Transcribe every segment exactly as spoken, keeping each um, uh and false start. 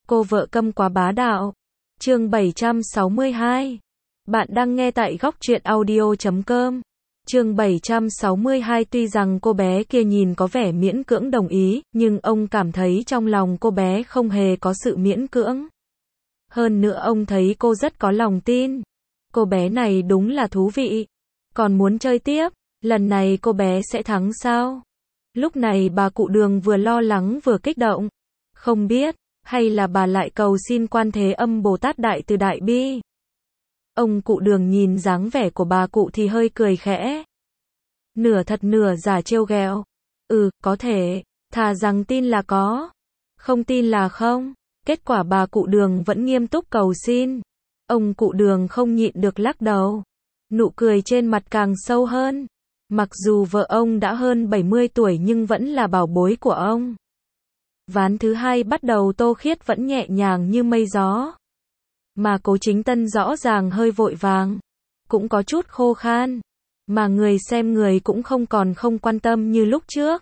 Cô vợ câm quá bá đạo. Chương bảy trăm sáu mươi hai. Bạn đang nghe tại góc truyện audio chấm com. Chương bảy trăm sáu mươi hai. Tuy rằng cô bé kia nhìn có vẻ miễn cưỡng đồng ý, nhưng ông cảm thấy trong lòng cô bé không hề có sự miễn cưỡng. Hơn nữa ông thấy cô rất có lòng tin. Cô bé này đúng là thú vị. Còn muốn chơi tiếp, lần này cô bé sẽ thắng sao? Lúc này bà cụ Đường vừa lo lắng vừa kích động. Không biết, hay là bà lại cầu xin Quan Thế Âm Bồ Tát Đại Từ Đại Bi? Ông cụ Đường nhìn dáng vẻ của bà cụ thì hơi cười khẽ. Nửa thật nửa giả trêu ghẹo. Ừ, có thể, thà rằng tin là có, không tin là không. Kết quả bà cụ Đường vẫn nghiêm túc cầu xin. Ông cụ Đường không nhịn được lắc đầu. Nụ cười trên mặt càng sâu hơn. Mặc dù vợ ông đã hơn bảy mươi tuổi nhưng vẫn là bảo bối của ông. Ván thứ hai bắt đầu Tô Khiết vẫn nhẹ nhàng như mây gió. Mà Cố Chính Tân rõ ràng hơi vội vàng. Cũng có chút khô khan. Mà người xem người cũng không còn không quan tâm như lúc trước.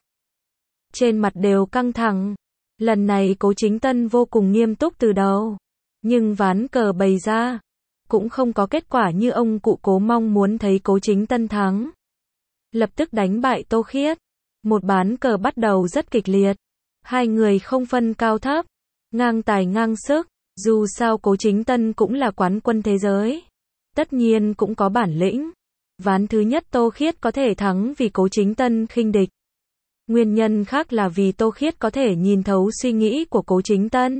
Trên mặt đều căng thẳng. Lần này Cố Chính Tân vô cùng nghiêm túc từ đầu. Nhưng ván cờ bày ra cũng không có kết quả như ông cụ Cố mong muốn thấy Cố Chính Tân thắng. Lập tức đánh bại Tô Khiết. Một ván cờ bắt đầu rất kịch liệt. Hai người không phân cao thấp, ngang tài ngang sức. Dù sao Cố Chính Tân cũng là quán quân thế giới, tất nhiên cũng có bản lĩnh. Ván thứ nhất Tô Khiết có thể thắng vì Cố Chính Tân khinh địch. Nguyên nhân khác là vì Tô Khiết có thể nhìn thấu suy nghĩ của Cố Chính Tân.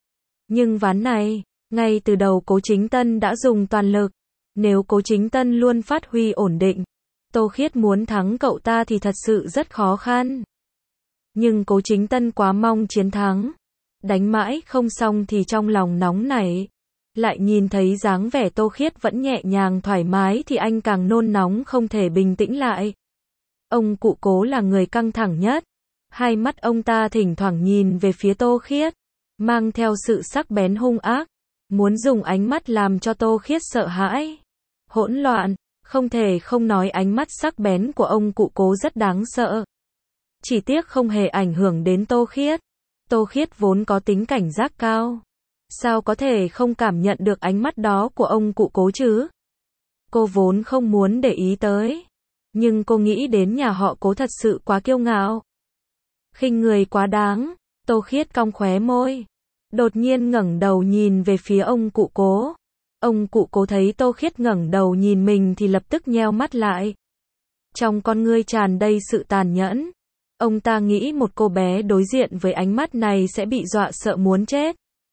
Nhưng ván này, ngay từ đầu Cố Chính Tân đã dùng toàn lực. Nếu Cố Chính Tân luôn phát huy ổn định, Tô Khiết muốn thắng cậu ta thì thật sự rất khó khăn. Nhưng Cố Chính Tân quá mong chiến thắng. Đánh mãi không xong thì trong lòng nóng nảy. Lại nhìn thấy dáng vẻ Tô Khiết vẫn nhẹ nhàng thoải mái thì anh càng nôn nóng không thể bình tĩnh lại. Ông cụ Cố là người căng thẳng nhất. Hai mắt ông ta thỉnh thoảng nhìn về phía Tô Khiết, mang theo sự sắc bén hung ác. Muốn dùng ánh mắt làm cho Tô Khiết sợ hãi, hỗn loạn. Không thể không nói ánh mắt sắc bén của ông cụ Cố rất đáng sợ. Chỉ tiếc không hề ảnh hưởng đến Tô Khiết. Tô Khiết vốn có tính cảnh giác cao. Sao có thể không cảm nhận được ánh mắt đó của ông cụ Cố chứ? Cô vốn không muốn để ý tới. Nhưng cô nghĩ đến nhà họ Cố thật sự quá kiêu ngạo. Khinh người quá đáng. Tô Khiết cong khóe môi. Đột nhiên ngẩng đầu nhìn về phía ông cụ Cố. Ông cụ Cố thấy Tô Khiết ngẩng đầu nhìn mình thì lập tức nheo mắt lại. Trong con ngươi tràn đầy sự tàn nhẫn. Ông ta nghĩ một cô bé đối diện với ánh mắt này sẽ bị dọa sợ muốn chết.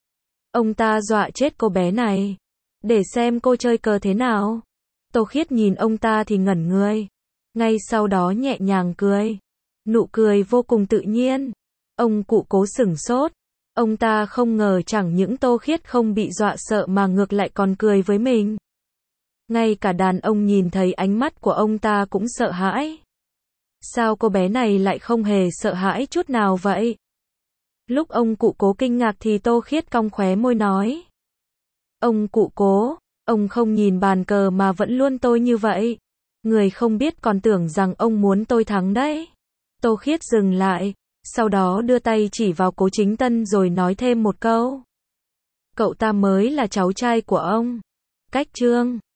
Ông ta dọa chết cô bé này. Để xem cô chơi cờ thế nào. Tô Khiết nhìn ông ta thì ngẩn người. Ngay sau đó nhẹ nhàng cười. Nụ cười vô cùng tự nhiên. Ông cụ Cố sửng sốt. Ông ta không ngờ chẳng những Tô Khiết không bị dọa sợ mà ngược lại còn cười với mình. Ngay cả đàn ông nhìn thấy ánh mắt của ông ta cũng sợ hãi. Sao cô bé này lại không hề sợ hãi chút nào vậy? Lúc ông cụ Cố kinh ngạc thì Tô Khiết cong khóe môi nói. Ông cụ Cố, ông không nhìn bàn cờ mà vẫn luôn tôi như vậy. Người không biết còn tưởng rằng ông muốn tôi thắng đấy. Tô Khiết dừng lại, sau đó đưa tay chỉ vào Cố Chính Tân rồi nói thêm một câu. Cậu ta mới là cháu trai của ông. Cách Trương.